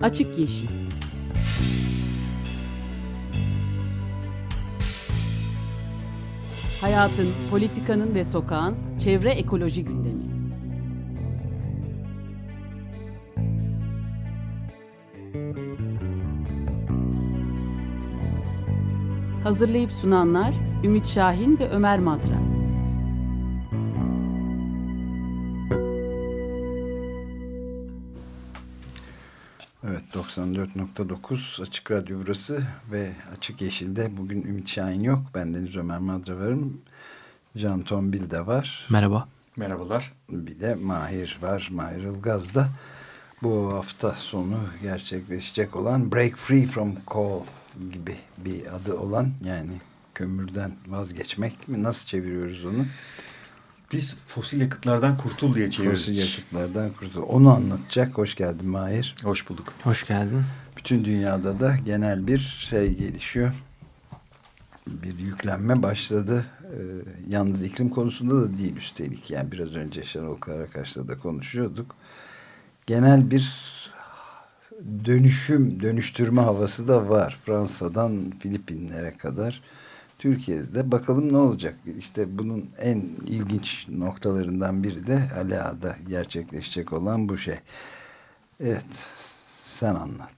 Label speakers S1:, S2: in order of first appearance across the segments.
S1: Açık Yeşil. Hayatın, politikanın ve sokağın çevre ekoloji gündemi. Hazırlayıp sunanlar Ümit Şahin ve Ömer Madra.
S2: Evet, 94.9 Açık Radyo burası ve Açık Yeşil'de bugün Ümit Şahin yok. Bendeniz Ömer Madra varım. Can Tombil de var.
S3: Merhaba.
S4: Merhabalar.
S2: Bir de Mahir var. Mahir Ilgaz da bu hafta sonu gerçekleşecek olan Break Free from Coal gibi bir adı olan, yani kömürden vazgeçmek mi? Nasıl çeviriyoruz onu?
S4: Biz fosil yakıtlardan kurtul diye çeviriyoruz.
S2: Fosil yakıtlardan kurtul. Onu anlatacak. Hoş geldin Mahir.
S4: Hoş bulduk.
S3: Hoş geldin.
S2: Bütün dünyada da genel bir şey gelişiyor. Bir yüklenme başladı. Yalnız iklim konusunda da değil üstelik. Yani biraz önce Şenol Karakaş'la da konuşuyorduk. Genel bir dönüştürme havası da var. Fransa'dan Filipinlere kadar. Türkiye'de de bakalım ne olacak. İşte bunun en ilginç noktalarından biri de Ala'da gerçekleşecek olan bu şey. Evet, sen anlat.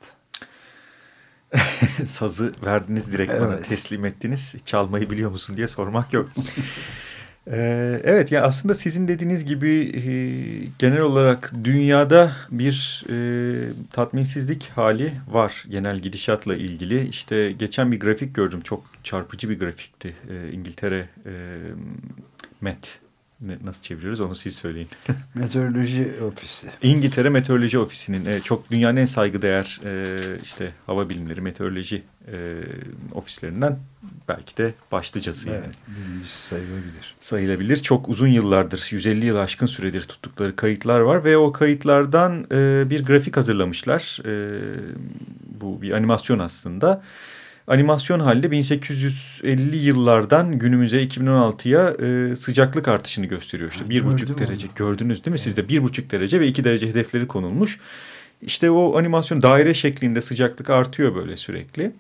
S4: Sazı verdiniz, direkt bana teslim ettiniz. Çalmayı biliyor musun diye sormak yok. Evet, ya aslında sizin dediğiniz gibi genel olarak dünyada bir tatminsizlik hali var genel gidişatla ilgili. İşte geçen bir grafik gördüm, çok çarpıcı bir grafikti. İngiltere Met, nasıl çeviriyoruz onu siz söyleyin.
S2: Meteoroloji Ofisi.
S4: İngiltere Meteoroloji Ofisi'nin çok dünyanın en saygıdeğer işte hava bilimleri, meteoroloji ofislerinden belki de başlıcası.
S2: Evet, birincisi
S4: sayılabilir. Çok uzun yıllardır, 150 yıl aşkın süredir tuttukları kayıtlar var ve o kayıtlardan bir grafik hazırlamışlar. Bu bir animasyon aslında. Animasyon halde 1850 yıllardan günümüze 2016'ya sıcaklık artışını gösteriyor. İşte 1,5 derece. Gördünüz değil mi? Sizde 1,5 derece ve 2 derece hedefleri konulmuş. İşte o animasyon daire şeklinde sıcaklık artıyor böyle sürekli.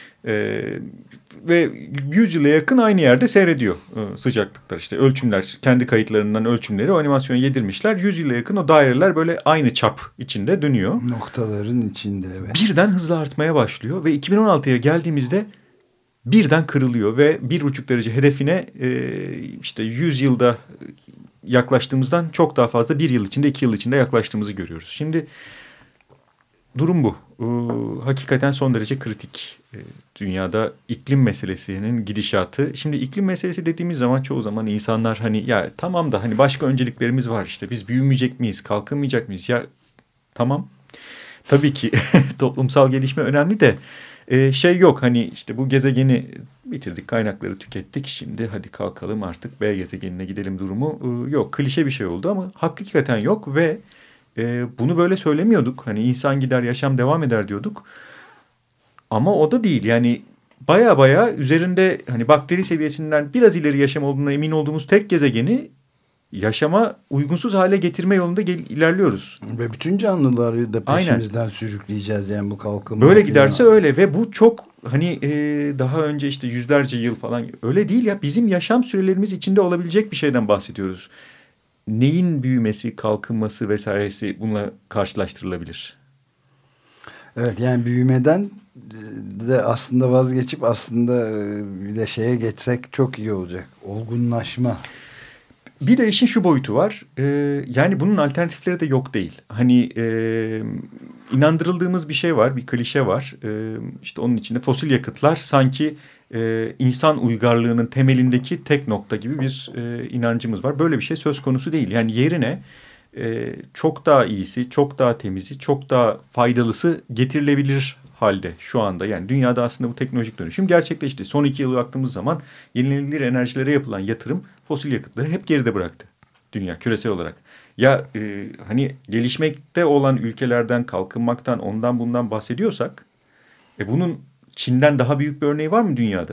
S4: Ve 100 yıla yakın aynı yerde seyrediyor sıcaklıklar. İşte ölçümler, kendi kayıtlarından ölçümleri o animasyona yedirmişler. 100 yıla yakın o daireler böyle aynı çap içinde dönüyor.
S2: Noktaların içinde, evet.
S4: Birden hızla artmaya başlıyor ve 2016'ya geldiğimizde birden kırılıyor ve 1,5 derece hedefine işte 100 yılda yaklaştığımızdan çok daha fazla 1 yıl içinde, 2 yıl içinde yaklaştığımızı görüyoruz. Şimdi durum bu. Hakikaten son derece kritik. Dünyada iklim meselesinin gidişatı. Şimdi iklim meselesi dediğimiz zaman çoğu zaman insanlar hani ya tamam da hani başka önceliklerimiz var, işte biz büyümeyecek miyiz, kalkınmayacak mıyız? Ya tamam. Tabii ki toplumsal gelişme önemli de şey yok, hani işte bu gezegeni bitirdik, kaynakları tükettik, şimdi hadi kalkalım artık B gezegenine gidelim durumu yok. Klişe bir şey oldu ama hakikaten yok ve bunu böyle söylemiyorduk. Hani insan gider, yaşam devam eder diyorduk. Ama o da değil. Yani baya üzerinde hani bakteri seviyesinden biraz ileri yaşam olduğuna emin olduğumuz tek gezegeni yaşama uygunsuz hale getirme yolunda ilerliyoruz.
S2: Ve bütün canlıları da peşimizden sürükleyeceğiz yani bu kalkınma.
S4: Böyle giderse öyle ve bu çok hani daha önce işte yüzlerce yıl falan öyle değil ya, bizim yaşam sürelerimiz içinde olabilecek bir şeyden bahsediyoruz. Neyin büyümesi, kalkınması vesairesi bununla karşılaştırılabilir?
S2: Evet, yani büyümeden de aslında vazgeçip aslında bir de şeye geçsek çok iyi olacak. Olgunlaşma.
S4: Bir de işin şu boyutu var. Yani bunun alternatifleri de yok değil. Hani inandırıldığımız bir şey var, bir klişe var. İşte onun içinde fosil yakıtlar sanki insan uygarlığının temelindeki tek nokta gibi bir inancımız var. Böyle bir şey söz konusu değil. Yani yerine çok daha iyisi, çok daha temizi, çok daha faydalısı getirilebilir halde şu anda. Yani dünyada aslında bu teknolojik dönüşüm gerçekleşti. Son 2 yıla baktığımız zaman yenilenebilir enerjilere yapılan yatırım fosil yakıtları hep geride bıraktı. Dünya küresel olarak. Ya hani gelişmekte olan ülkelerden, kalkınmaktan, ondan bundan bahsediyorsak bunun Çin'den daha büyük bir örneği var mı dünyada?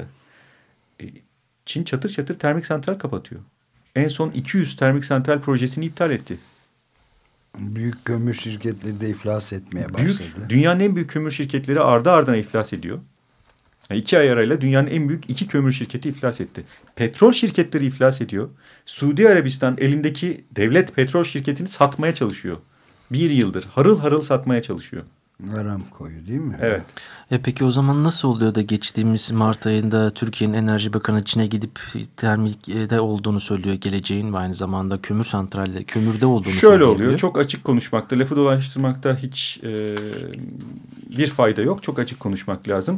S4: Çin çatır çatır termik santral kapatıyor. En son 200 termik santral projesini iptal etti.
S2: Büyük kömür şirketleri de iflas etmeye başladı.
S4: Dünyanın en büyük kömür şirketleri ardı ardına iflas ediyor. Yani 2 ay arayla dünyanın en büyük 2 kömür şirketi iflas etti. Petrol şirketleri iflas ediyor. Suudi Arabistan elindeki devlet petrol şirketini satmaya çalışıyor. 1 yıldır harıl harıl satmaya çalışıyor.
S2: Aramco'yu değil mi?
S4: Evet.
S3: Peki o zaman nasıl oluyor da geçtiğimiz Mart ayında Türkiye'nin Enerji Bakanı Çin'e gidip termikte olduğunu söylüyor geleceğin ve aynı zamanda kömür santralleri, kömürde olduğunu
S4: Şöyle oluyor. Çok açık konuşmakta, lafı dolaştırmakta hiç bir fayda yok. Çok açık konuşmak lazım.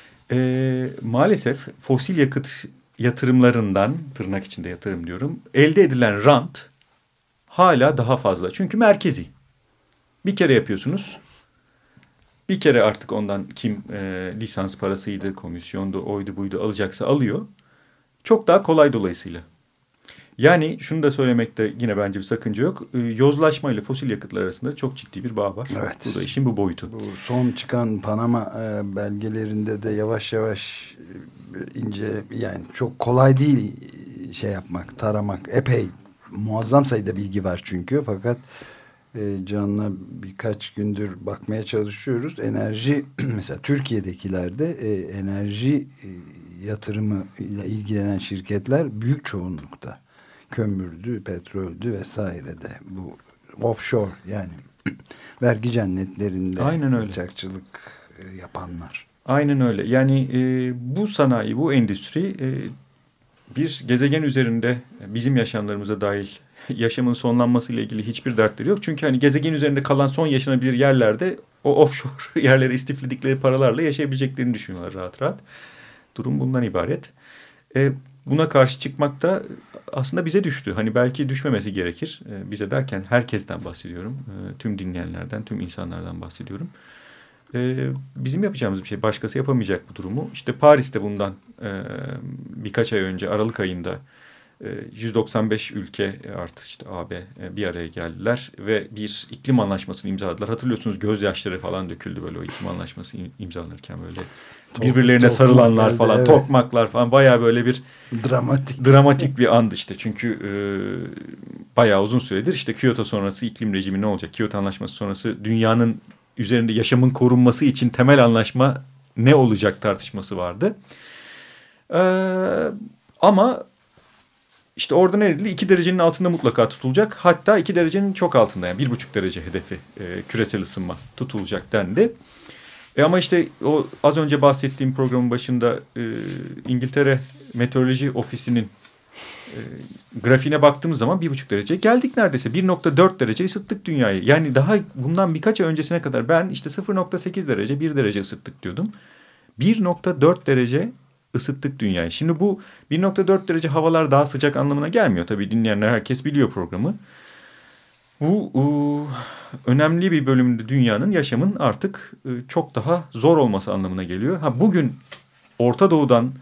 S4: Maalesef fosil yakıt yatırımlarından, tırnak içinde yatırım diyorum, elde edilen rant hala daha fazla. Çünkü merkezi. Bir kere yapıyorsunuz. Bir kere artık ondan kim lisans parasıydı, komisyondu, oydu buydu alacaksa alıyor. Çok daha kolay dolayısıyla. Yani şunu da söylemekte yine bence bir sakınca yok. Yozlaşma ile fosil yakıtlar arasında çok ciddi bir bağ var.
S2: Evet.
S4: Bu da işin bu boyutu.
S2: Bu son çıkan Panama belgelerinde de yavaş yavaş yani çok kolay değil şey yapmak, taramak. Epey muazzam sayıda bilgi var çünkü. Fakat Can'la birkaç gündür bakmaya çalışıyoruz. Enerji mesela Türkiye'dekilerde enerji yatırımı ile ilgilenen şirketler büyük çoğunlukta. Kömürdü, petroldü vesaire de bu offshore yani vergi cennetlerinde
S4: aynen öyle.
S2: Kaçakçılık yapanlar.
S4: Aynen öyle. Yani bu sanayi, bu endüstri bir gezegen üzerinde bizim yaşamlarımıza dahil yaşamın sonlanmasıyla ilgili hiçbir dertleri yok. Çünkü hani gezegen üzerinde kalan son yaşanabilir yerlerde o offshore yerlere istifledikleri paralarla yaşayabileceklerini düşünüyorlar rahat rahat. Durum bundan ibaret. Buna karşı çıkmak da aslında bize düştü. Hani belki düşmemesi gerekir. Bize derken herkesten bahsediyorum. Tüm dinleyenlerden, tüm insanlardan bahsediyorum. Bizim yapacağımız bir şey. Başkası yapamayacak bu durumu. İşte Paris'te bundan birkaç ay önce Aralık ayında 195 ülke artı işte AB bir araya geldiler ve bir iklim anlaşmasını imzaladılar. Hatırlıyorsunuz gözyaşları falan döküldü böyle o iklim anlaşması imzalanırken böyle birbirlerine sarılanlar falan, evet. Tokmaklar falan bayağı böyle bir dramatik bir andı işte. Çünkü bayağı uzun süredir işte Kyoto sonrası iklim rejimi ne olacak? Kyoto anlaşması sonrası dünyanın üzerinde yaşamın korunması için temel anlaşma ne olacak tartışması vardı. Ama işte orada ne dedi? 2 derecenin altında mutlaka tutulacak. Hatta 2 derecenin çok altında yani 1,5 derece hedefi küresel ısınma tutulacak dendi. Ama işte o az önce bahsettiğim programın başında İngiltere Meteoroloji Ofisi'nin grafiğine baktığımız zaman 1,5 derece geldik neredeyse. 1,4 derece ısıttık dünyayı. Yani daha bundan birkaç ay öncesine kadar ben işte 0,8 derece 1 derece ısıttık diyordum. 1,4 derece ısıttık dünyayı. Şimdi bu 1,4 derece havalar daha sıcak anlamına gelmiyor. Tabii dinleyenler herkes biliyor programı. Bu önemli bir bölümde dünyanın yaşamın artık çok daha zor olması anlamına geliyor. Bugün Orta Doğu'dan,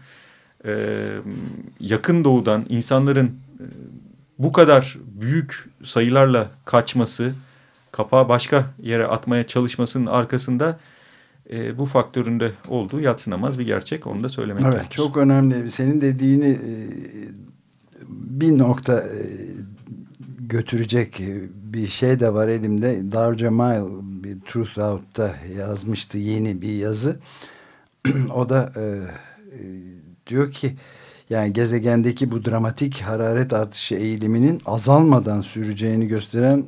S4: Yakın Doğu'dan insanların bu kadar büyük sayılarla kaçması, kapağı başka yere atmaya çalışmasının arkasında bu faktörün de olduğu yadsınamaz bir gerçek. Onu da söylemek gerekir.
S2: Evet, çok önemli. Senin dediğini bir nokta götürecek bir şey de var elimde. Dar Cemal bir Truth Out'ta yazmıştı yeni bir yazı. O da diyor ki yani gezegendeki bu dramatik hararet artışı eğiliminin azalmadan süreceğini gösteren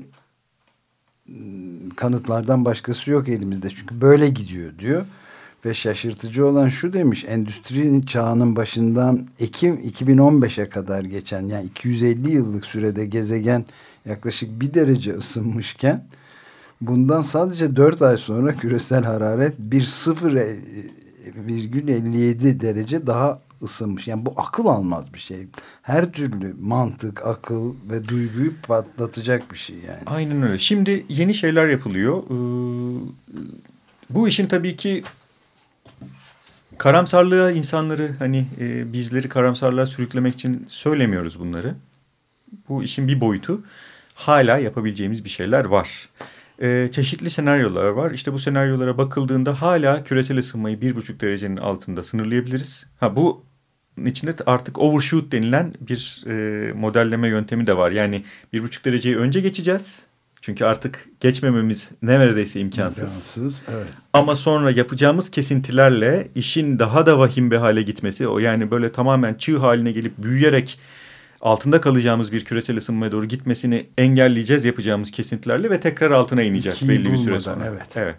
S2: kanıtlardan başkası yok elimizde. Çünkü böyle gidiyor diyor. Ve şaşırtıcı olan şu demiş, endüstri çağının başından Ekim 2015'e kadar geçen yani 250 yıllık sürede gezegen yaklaşık 1 derece ısınmışken bundan sadece 4 ay sonra küresel hararet 0,57 derece daha ısınmış. Yani bu akıl almaz bir şey. Her türlü mantık, akıl ve duyguyu patlatacak bir şey yani.
S4: Aynen öyle. Şimdi yeni şeyler yapılıyor. Bu işin tabii ki karamsarlığa insanları hani bizleri karamsarlığa sürüklemek için söylemiyoruz bunları. Bu işin bir boyutu. Hala yapabileceğimiz bir şeyler var. Çeşitli senaryolar var. İşte bu senaryolara bakıldığında hala küresel ısınmayı 1,5 derecenin altında sınırlayabiliriz. Bu içinde artık overshoot denilen bir modelleme yöntemi de var. Yani 1,5 dereceyi önce geçeceğiz. Çünkü artık geçmememiz neredeyse imkansız.
S2: Evet.
S4: Ama sonra yapacağımız kesintilerle işin daha da vahim bir hale gitmesi, o yani böyle tamamen çığ haline gelip büyüyerek altında kalacağımız bir küresel ısınmaya doğru gitmesini engelleyeceğiz yapacağımız kesintilerle ve tekrar altına ineceğiz belli bir süre sonra. Evet.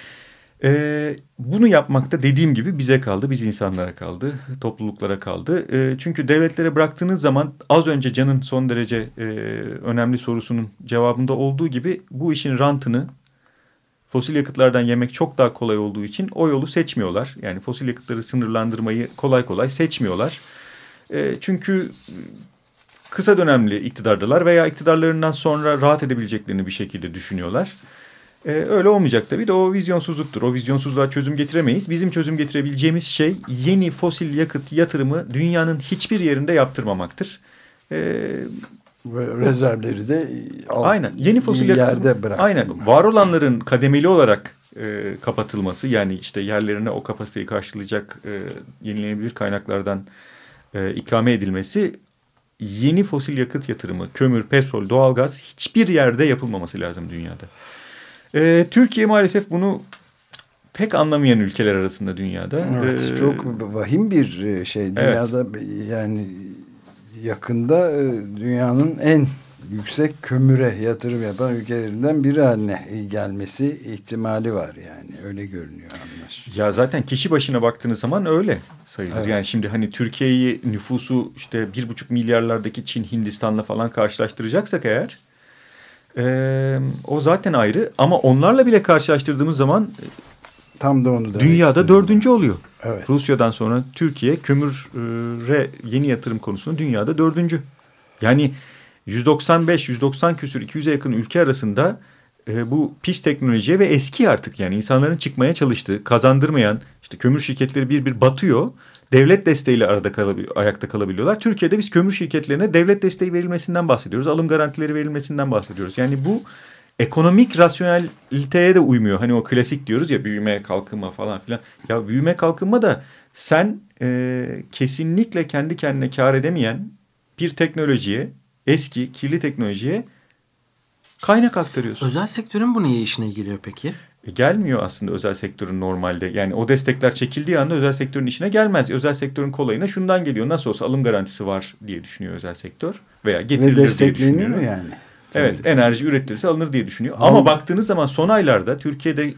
S4: Bunu yapmakta dediğim gibi bize kaldı, biz insanlara kaldı, topluluklara kaldı. Çünkü devletlere bıraktığınız zaman az önce Can'ın son derece önemli sorusunun cevabında olduğu gibi bu işin rantını fosil yakıtlardan yemek çok daha kolay olduğu için o yolu seçmiyorlar. Yani fosil yakıtları sınırlandırmayı kolay kolay seçmiyorlar. Çünkü kısa dönemli iktidardalar veya iktidarlarından sonra rahat edebileceklerini bir şekilde düşünüyorlar. Öyle olmayacak tabii de o vizyonsuzluktur. O vizyonsuzluğa çözüm getiremeyiz. Bizim çözüm getirebileceğimiz şey yeni fosil yakıt yatırımı dünyanın hiçbir yerinde yaptırmamaktır.
S2: Ve rezervleri de
S4: aynen yeni fosil yakıtı aynen var olanların kademeli olarak kapatılması, yani işte yerlerine o kapasiteyi karşılayacak yenilenebilir kaynaklardan ikame edilmesi, yeni fosil yakıt yatırımı, kömür, petrol, doğalgaz hiçbir yerde yapılmaması lazım dünyada. Türkiye maalesef bunu pek anlamayan ülkeler arasında dünyada.
S2: Evet, çok vahim bir şey. Dünyada yani yakında dünyanın en yüksek kömüre yatırım yapan ülkelerinden biri haline gelmesi ihtimali var yani. Öyle görünüyor anlaşılan.
S4: Ya zaten kişi başına baktığınız zaman öyle sayılır. Evet. Yani şimdi hani Türkiye'yi nüfusu işte 1,5 milyarlardaki Çin, Hindistan'la falan karşılaştıracaksak eğer o zaten ayrı, ama onlarla bile karşılaştırdığımız zaman
S2: tam da onu
S4: dünyada 4. oluyor.
S2: Evet.
S4: Rusya'dan sonra Türkiye kömüre yeni yatırım konusunda dünyada 4. Yani 190 küsür 200'e yakın ülke arasında bu pis teknolojiye ve eski artık yani insanların çıkmaya çalıştığı, kazandırmayan işte kömür şirketleri bir batıyor. Devlet desteğiyle ayakta kalabiliyorlar. Türkiye'de biz kömür şirketlerine devlet desteği verilmesinden bahsediyoruz. Alım garantileri verilmesinden bahsediyoruz. Yani bu ekonomik rasyoneliteye de uymuyor. Hani o klasik diyoruz ya, büyüme, kalkınma falan filan. Ya büyüme, kalkınma da sen kesinlikle kendi kendine kar edemeyen bir teknolojiye, eski kirli teknolojiye kaynak aktarıyorsun.
S3: Özel sektörün bu niye işine giriyor peki?
S4: Gelmiyor aslında özel sektörün normalde. Yani o destekler çekildiği anda özel sektörün işine gelmez. Özel sektörün kolayına şundan geliyor. Nasıl olsa alım garantisi var diye düşünüyor özel sektör. Veya getirilir diye düşünüyor.
S2: Yani.
S4: Evet, enerji üretilirse alınır diye düşünüyor. Ama baktığınız zaman son aylarda Türkiye'de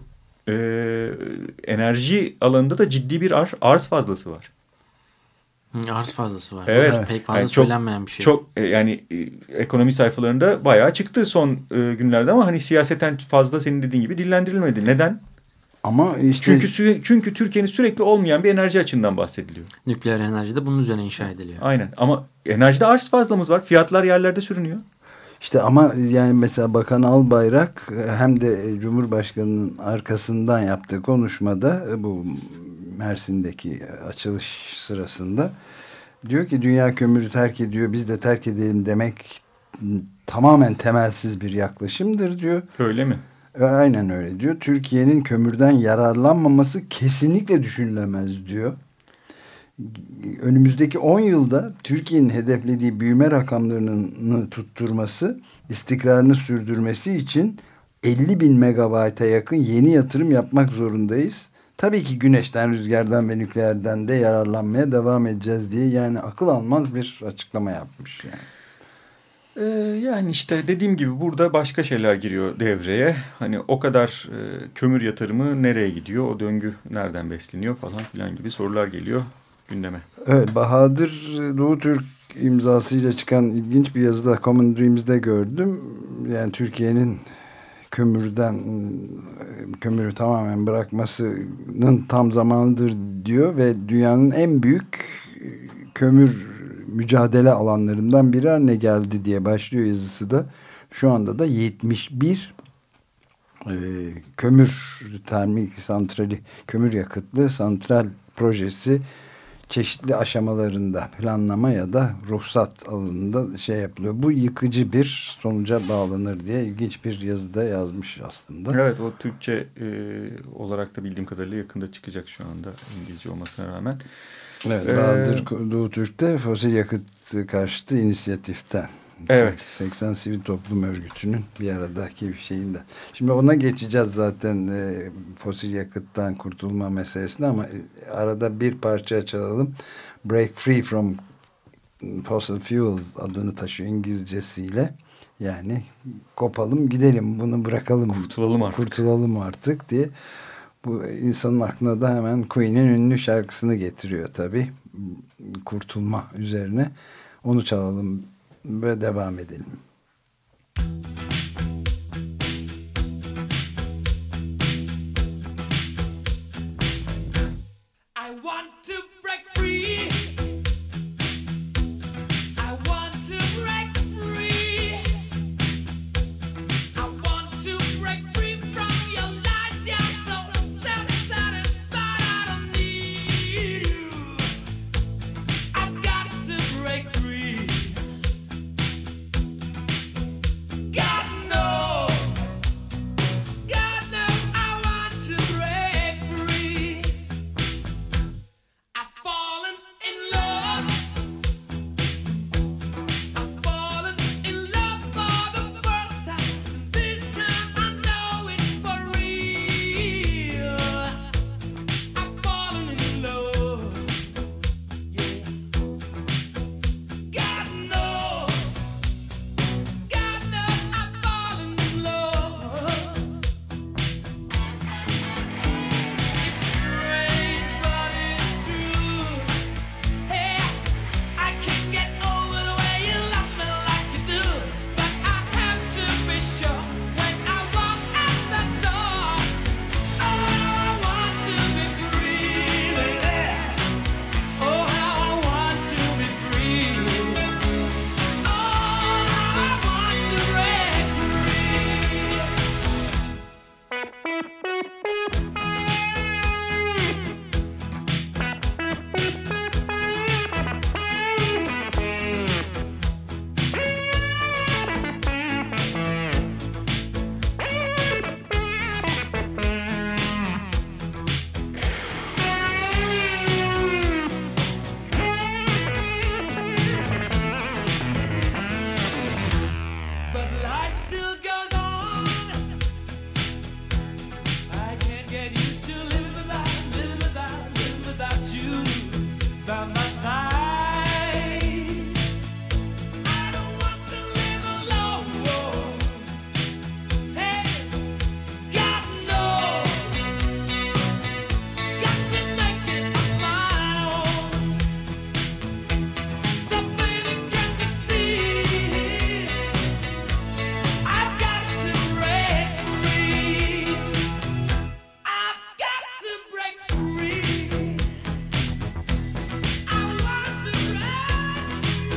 S4: enerji alanında da ciddi bir arz fazlası var.
S3: Arz fazlası var.
S4: Evet.
S3: Pek fazla yani söylenmeyen bir şey.
S4: Çok yani ekonomi sayfalarında bayağı çıktı son günlerde, ama hani siyaseten fazla senin dediğin gibi dillendirilmedi. Neden?
S2: Ama işte
S4: çünkü Türkiye'nin sürekli olmayan bir enerji açığından bahsediliyor.
S3: Nükleer enerji de bunun üzerine inşa ediliyor.
S4: Aynen, ama enerjide arz fazlamız var. Fiyatlar yerlerde sürünüyor.
S2: İşte ama yani mesela Bakan Albayrak hem de Cumhurbaşkanı'nın arkasından yaptığı konuşmada bu Mersin'deki açılış sırasında diyor ki dünya kömürü terk ediyor, biz de terk edelim demek tamamen temelsiz bir yaklaşımdır diyor.
S4: Öyle mi?
S2: Aynen öyle diyor. Türkiye'nin kömürden yararlanmaması kesinlikle düşünülemez diyor. Önümüzdeki 10 yılda Türkiye'nin hedeflediği büyüme rakamlarını tutturması, istikrarını sürdürmesi için 50.000 megabayta yakın yeni yatırım yapmak zorundayız. Tabii ki güneşten, rüzgardan ve nükleerden de yararlanmaya devam edeceğiz diye yani akıl almaz bir açıklama yapmış yani.
S4: Yani işte dediğim gibi burada başka şeyler giriyor devreye. Hani o kadar kömür yatırımı nereye gidiyor, o döngü nereden besleniyor falan filan gibi sorular geliyor gündeme. Evet,
S2: Bahadır Doğu Türk imzasıyla çıkan ilginç bir yazıda Common Dreams'de gördüm. Yani Türkiye'nin kömürü tamamen bırakmasının tam zamanıdır diyor ve dünyanın en büyük kömür mücadele alanlarından biri haline geldi diye başlıyor yazısı da. Şu anda da 71 kömür termik santrali, kömür yakıtlı santral projesi çeşitli aşamalarında planlama ya da ruhsat alanında şey yapılıyor. Bu yıkıcı bir sonuca bağlanır diye ilginç bir yazıda yazmış aslında.
S4: Evet, o Türkçe olarak da bildiğim kadarıyla yakında çıkacak şu anda, İngilizce olmasına rağmen.
S2: Evet, Bahadır Doğu Türk'te fosil yakıt karşıtı inisiyatiften
S4: Evet.
S2: 80 sivil toplum örgütünün bir aradaki bir şeyinden. Şimdi ona geçeceğiz zaten fosil yakıttan kurtulma meselesine ama arada bir parça çalalım. Break Free from Fossil Fuels adını taşıyor İngilizcesiyle. Yani kopalım gidelim, bunu bırakalım. Kurtulalım artık diye. Bu insanın aklına da hemen Queen'in ünlü şarkısını getiriyor tabii. Kurtulma üzerine. Onu çalalım ve devam edelim.
S5: I want to break free. I want to break free. I want to break free from your lies. You're so self-satisfied. I don't need you. I've got to break free. God knows I want to break free. I've fallen in love. I've fallen in love for the first time. This time I know it's for real. I've fallen in love. Yeah. God knows I've fallen in love. It's strange, but it's true. Hey, I can't get over the way you love me like you do. But I have to be sure when I walk out the door. Oh, how I want to be free, baby. Oh, how I want to be free. Oh, how I want to break free. But life still goes on. I can't get used to living without you by my side. I don't want to live alone. Hey, God knows, got to make it on my own. So baby, can't you see? I've got to break free. I've got to break free. I want to break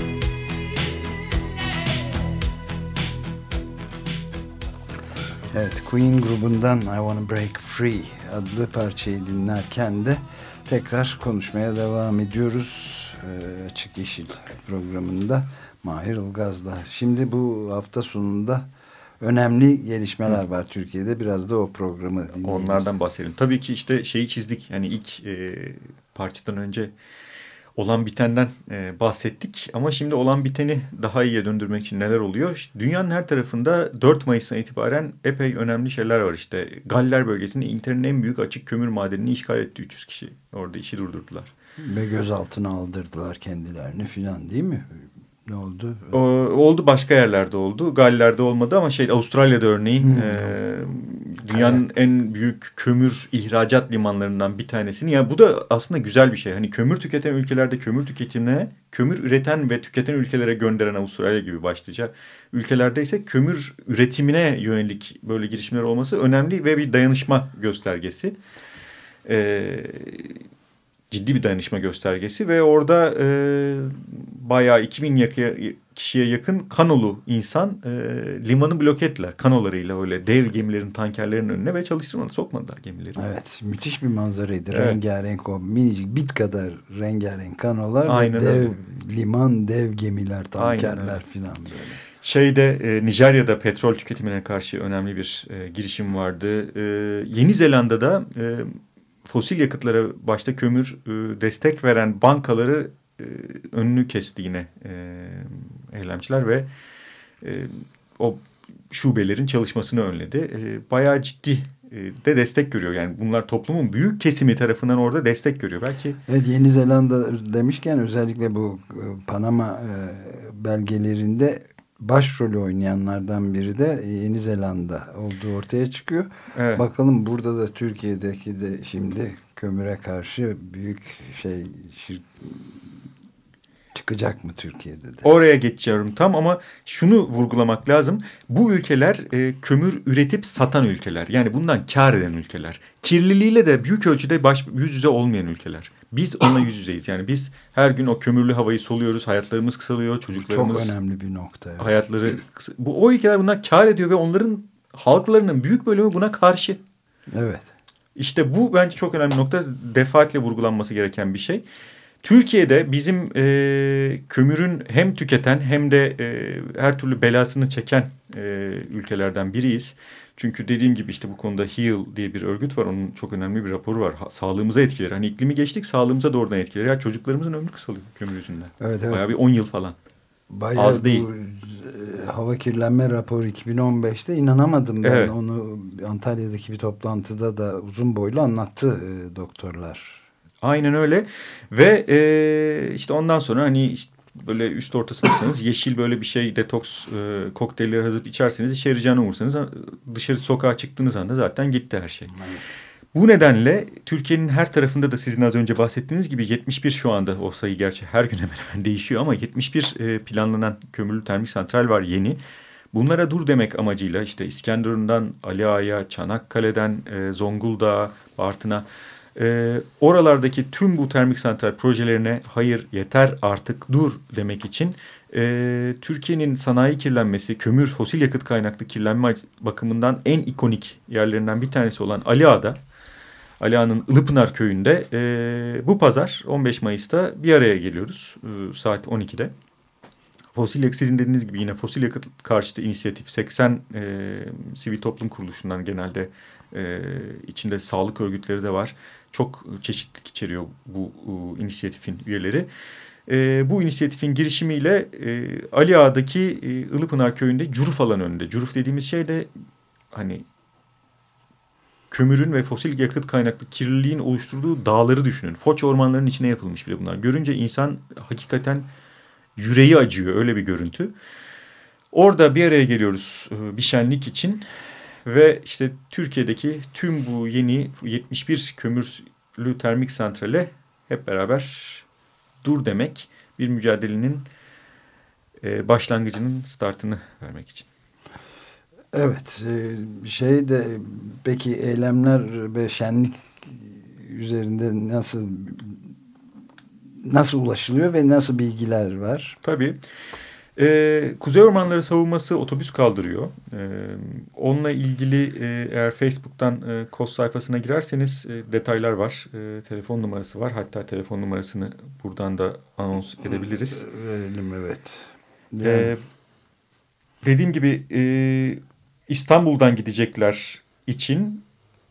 S5: free.
S2: Evet, Queen grubundan I Wanna Break Free adlı parçayı dinlerken de tekrar konuşmaya devam ediyoruz. Açık Yeşil programında Mahir Ilgaz'la. Şimdi bu hafta sonunda önemli gelişmeler var Türkiye'de. Biraz da o programı dinleyelim.
S4: Onlardan bahsedelim. Tabii ki işte şeyi çizdik. Yani ilk parçadan önce olan bitenden bahsettik. Ama şimdi olan biteni daha iyiye döndürmek için neler oluyor? Dünyanın her tarafında 4 Mayıs'tan itibaren epey önemli şeyler var. İşte Galler bölgesinde İngiltere'nin en büyük açık kömür madenini işgal etti 300 kişi. Orada işi durdurdular.
S2: Ve gözaltına aldırdılar kendilerini filan, değil mi? Ne oldu?
S4: Oldu, başka yerlerde oldu. Galler'de olmadı ama Avustralya'da örneğin dünyanın en büyük kömür ihracat limanlarından bir tanesini. Yani bu da aslında güzel bir şey. Hani kömür tüketen ülkelerde kömür tüketimine, kömür üreten ve tüketen ülkelere gönderen Avustralya gibi başlıca ülkelerde ise kömür üretimine yönelik böyle girişimler olması önemli ve bir dayanışma göstergesi. Ciddi bir dayanışma göstergesi ve orada bayağı 2000 kişiye yakın kanolu insan limanı bloke ettiler. Kanolarıyla öyle dev gemilerin, tankerlerin önüne ve çalıştırmadı, sokmadılar gemileri.
S2: Evet, müthiş bir manzaraydı. Evet. Rengarenk, o minicik bit kadar rengarenk kanolar.
S4: Aynen
S2: ve dev
S4: öyle.
S2: Liman, dev gemiler, tankerler filan böyle.
S4: Nijerya'da petrol tüketimine karşı önemli bir girişim vardı. Yeni Zelanda'da fosil yakıtlara, başta kömür, destek veren bankaları önünü kesti yine eylemciler ve o şubelerin çalışmasını önledi. Bayağı ciddi de destek görüyor. Yani bunlar toplumun büyük kesimi tarafından orada destek görüyor. Belki
S2: evet, Yeni Zelanda demişken özellikle bu Panama belgelerinde başrolü oynayanlardan biri de Yeni Zelanda olduğu ortaya çıkıyor.
S4: evet.
S2: Bakalım burada da Türkiye'deki de şimdi kömüre karşı büyük çıkacak mı Türkiye'de de?
S4: Oraya geçiyorum tam ama şunu vurgulamak lazım. Bu ülkeler kömür üretip satan ülkeler. Yani bundan kar eden ülkeler. Kirliliğiyle de büyük ölçüde yüz yüze olmayan ülkeler. Biz onunla yüz yüzeyiz. Yani biz her gün o kömürlü havayı soluyoruz. Hayatlarımız kısalıyor. Çocuklarımız...
S2: Çok önemli bir nokta. Evet.
S4: Hayatları... O ülkeler bundan kar ediyor ve onların halklarının büyük bölümü buna karşı.
S2: Evet.
S4: İşte bu bence çok önemli nokta. Defaatle vurgulanması gereken bir şey. Türkiye'de bizim kömürün hem tüketen hem de her türlü belasını çeken ülkelerden biriyiz. Çünkü dediğim gibi işte bu konuda HEAL diye bir örgüt var. Onun çok önemli bir raporu var. Sağlığımıza etkileri. Hani iklimi geçtik, sağlığımıza doğrudan etkileri. Ya çocuklarımızın ömrü kısalıyor kömür yüzünden.
S2: Evet, evet.
S4: Bayağı bir 10 yıl falan.
S2: Bayağı
S4: az değil.
S2: Hava kirlenme raporu 2015'te inanamadım ben.
S4: Evet.
S2: Onu Antalya'daki bir toplantıda da uzun boylu anlattı doktorlar.
S4: Aynen öyle ve işte ondan sonra hani işte böyle üst ortasındaysanız yeşil böyle bir şey detoks kokteylleri hazırlayıp içerseniz işe yarayacağını umursanız dışarı sokağa çıktığınız anda zaten gitti her şey. Evet. Bu nedenle Türkiye'nin her tarafında da sizin az önce bahsettiğiniz gibi 71 şu anda o sayı gerçi her gün hemen hemen değişiyor ama 71 planlanan kömürlü termik santral var yeni. Bunlara dur demek amacıyla işte İskenderun'dan Ali Ağa'ya, Çanakkale'den Zonguldak'a, Bartın'a oralardaki tüm bu termik santral projelerine hayır yeter artık dur demek için Türkiye'nin sanayi kirlenmesi, kömür, fosil yakıt kaynaklı kirlenme bakımından en ikonik yerlerinden bir tanesi olan Ali Ağa'da, Ali Ağa'nın Ilıpınar köyünde bu pazar 15 Mayıs'ta bir araya geliyoruz saat 12'de. Fosil yakıt, sizin dediğiniz gibi yine fosil yakıt karşıtı inisiyatif 80 sivil toplum kuruluşundan genelde içinde sağlık örgütleri de var. Çok çeşitlilik içeriyor bu inisiyatifin üyeleri. Bu inisiyatifin girişimiyle Ali Ağa'daki Ilıpınar köyünde Curuf alanı önünde. Curuf dediğimiz şey de hani kömürün ve fosil yakıt kaynaklı kirliliğin oluşturduğu dağları düşünün. Foç ormanlarının içine yapılmış bile bunlar. Görünce insan hakikaten yüreği acıyor, öyle bir görüntü. Orada bir araya geliyoruz bir şenlik için ve işte Türkiye'deki tüm bu yeni 71 kömürlü termik santrale hep beraber dur demek, bir mücadelenin başlangıcının startını vermek için.
S2: Evet, peki eylemler ve şenlik üzerinde nasıl ulaşılıyor ve nasıl bilgiler var?
S4: Tabii. Kuzey Ormanları Savunması otobüs kaldırıyor. Onunla ilgili eğer Facebook'tan KOS sayfasına girerseniz detaylar var. Telefon numarası var. Hatta telefon numarasını buradan da anons edebiliriz.
S2: Verelim, evet.
S4: Dediğim gibi İstanbul'dan gidecekler için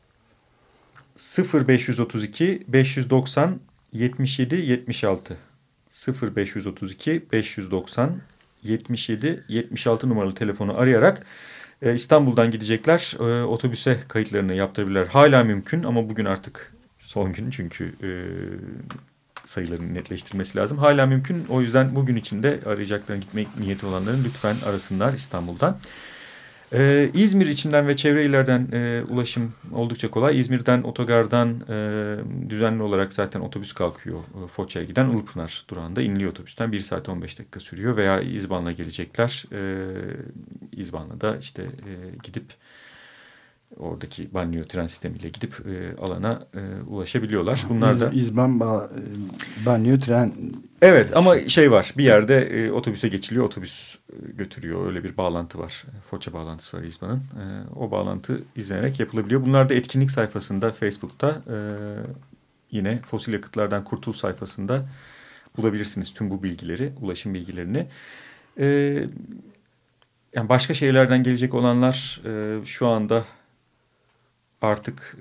S4: 0532 590 77 76 0532 590 77 76 numaralı telefonu arayarak İstanbul'dan gidecekler. Otobüse kayıtlarını yaptırabilirler. Hala mümkün ama bugün artık son gün çünkü sayıların netleştirmesi lazım. Hala mümkün. O yüzden bugün içinde arayacaklarına gitmek niyeti olanların lütfen arasınlar İstanbul'dan. İzmir içinden ve çevre illerden ulaşım oldukça kolay. İzmir'den otogardan düzenli olarak zaten otobüs kalkıyor. Foça'ya giden Ilıpınar durağında iniliyor otobüsten. 1 saat 15 dakika sürüyor veya İzban'la gelecekler. İzban'la da işte gidip oradaki banliyö tren sistemiyle gidip alana ulaşabiliyorlar. Bunlar da
S2: İzban banliyö tren.
S4: Evet ama şey var, bir yerde otobüse geçiliyor, otobüs götürüyor. Öyle bir bağlantı var. Foça bağlantısı var İzban'ın. O bağlantı izlenerek yapılabiliyor. Bunlar da etkinlik sayfasında Facebook'ta yine Fosil Yakıtlardan Kurtul sayfasında bulabilirsiniz tüm bu bilgileri, ulaşım bilgilerini. Yani başka şehirlerden gelecek olanlar şu anda artık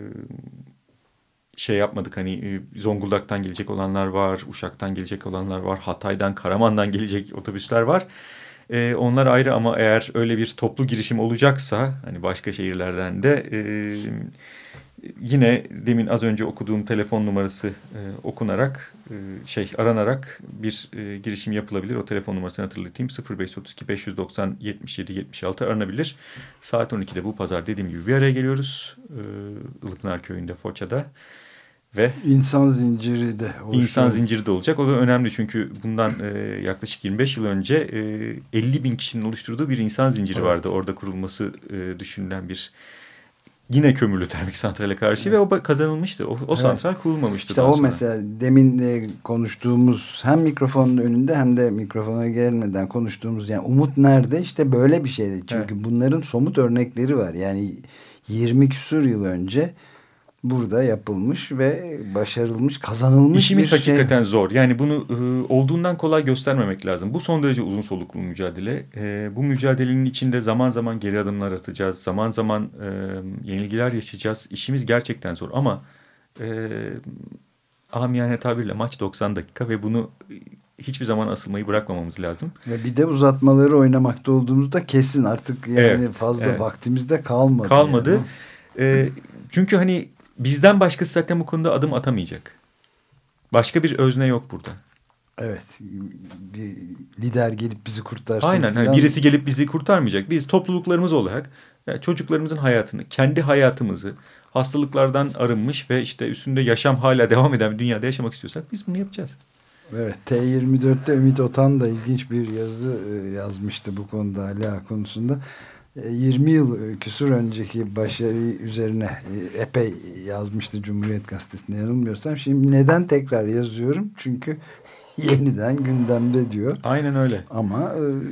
S4: şey yapmadık, hani Zonguldak'tan gelecek olanlar var, Uşak'tan gelecek olanlar var, Hatay'dan, Karaman'dan gelecek otobüsler var. Onlar ayrı ama eğer öyle bir toplu girişim olacaksa hani başka şehirlerden de yine demin az önce okuduğum telefon numarası okunarak aranarak bir girişim yapılabilir. O telefon numarasını hatırlatayım. 0532 590 77 76 aranabilir. Saat 12'de bu pazar dediğim gibi bir araya geliyoruz. Ilıpınar Köyü'nde, Foça'da. Ve
S2: İnsan zinciri de oluşuyor.
S4: İnsan zinciri de olacak. O da önemli çünkü bundan yaklaşık 25 yıl önce 50 bin kişinin oluşturduğu bir insan zinciri vardı. Orada kurulması düşünülen bir yine kömürlü termik santrale karşı ve o kazanılmıştı. O santral kurulmamıştı.
S2: İşte
S4: daha
S2: o
S4: sonra.
S2: mesela demin konuştuğumuz hem mikrofonun önünde hem de mikrofona gelmeden konuştuğumuz yani umut nerede? İşte böyle bir şeydi. Çünkü bunların somut örnekleri var. Yani 20 küsur yıl önce burada yapılmış ve başarılmış, kazanılmış
S4: İşimiz
S2: bir şey.
S4: hakikaten zor. Yani bunu olduğundan kolay göstermemek lazım. Bu son derece uzun soluklu mücadele. Bu mücadelenin içinde zaman zaman geri adımlar atacağız. Zaman zaman yenilgiler yaşayacağız. İşimiz gerçekten zor ama amiyane tabirle maç 90 dakika ve bunu hiçbir zaman asılmayı bırakmamamız lazım.
S2: Ve bir de uzatmaları oynamakta olduğumuzda kesin artık yani fazla vaktimiz de kalmadı.
S4: Kalmadı.
S2: Yani.
S4: Çünkü hani bizden başkası zaten bu konuda adım atamayacak. Başka bir özne yok burada.
S2: Evet. Bir lider gelip bizi kurtarsın.
S4: Aynen. Yani birisi gelip bizi kurtarmayacak. Biz topluluklarımız olarak çocuklarımızın hayatını, kendi hayatımızı hastalıklardan arınmış ve işte üstünde yaşam hala devam eden bir dünyada yaşamak istiyorsak biz bunu yapacağız.
S2: Evet. T24'te Ümit Otan da ilginç bir yazı yazmıştı bu konuda, hala konusunda. 20 yıl küsur önceki başarı üzerine epey yazmıştı Cumhuriyet Gazetesi'nde, yanılmıyorsam. Şimdi neden tekrar yazıyorum? Çünkü yeniden gündemde diyor.
S4: Aynen öyle.
S2: Ama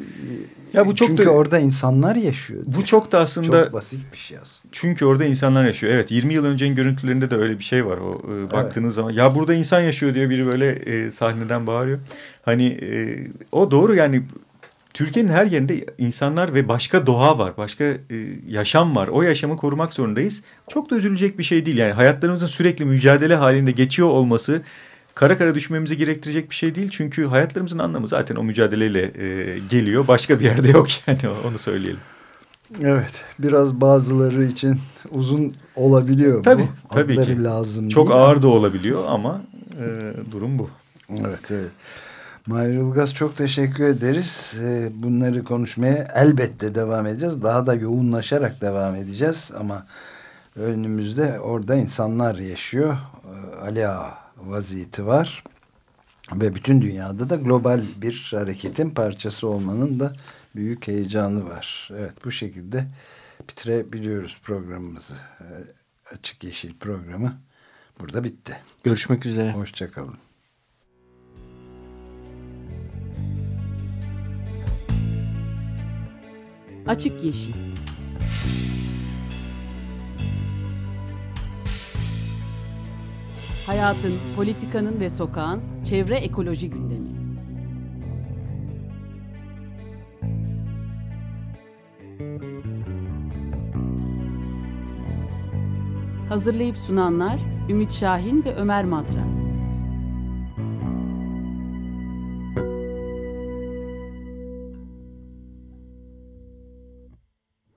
S4: ya bu çok
S2: çünkü
S4: da,
S2: orada insanlar yaşıyor diyor.
S4: Bu çok da aslında
S2: çok basit bir şey aslında.
S4: Çünkü orada insanlar yaşıyor. Evet, 20 yıl öncenin görüntülerinde de öyle bir şey var. O baktığınız zaman ya burada insan yaşıyor diyor biri böyle sahneden bağırıyor. Hani o doğru yani. Türkiye'nin her yerinde insanlar ve başka doğa var, başka yaşam var. O yaşamı korumak zorundayız. Çok da üzülecek bir şey değil. Yani hayatlarımızın sürekli mücadele halinde geçiyor olması kara kara düşmemizi gerektirecek bir şey değil. Çünkü hayatlarımızın anlamı zaten o mücadeleyle geliyor. Başka bir yerde yok yani, onu söyleyelim.
S2: Evet, biraz bazıları için uzun olabiliyor
S4: tabii,
S2: bu.
S4: Tabii
S2: Adları
S4: ki.
S2: lazım
S4: çok
S2: değil
S4: ağır da olabiliyor ama durum bu.
S2: Evet, evet. Mahir Ilgaz, çok teşekkür ederiz. Bunları konuşmaya elbette devam edeceğiz. Daha da yoğunlaşarak devam edeceğiz. Ama önümüzde orada insanlar yaşıyor. Ali Ağa vaziyeti var. Ve bütün dünyada da global bir hareketin parçası olmanın da büyük heyecanı var. Evet, bu şekilde bitirebiliyoruz programımızı. Açık Yeşil programı burada bitti.
S3: Görüşmek üzere.
S2: Hoşça kalın.
S1: Açık Yeşil. Hayatın, politikanın ve sokağın çevre ekoloji gündemi. Hazırlayıp sunanlar Ümit Şahin ve Ömer Madra.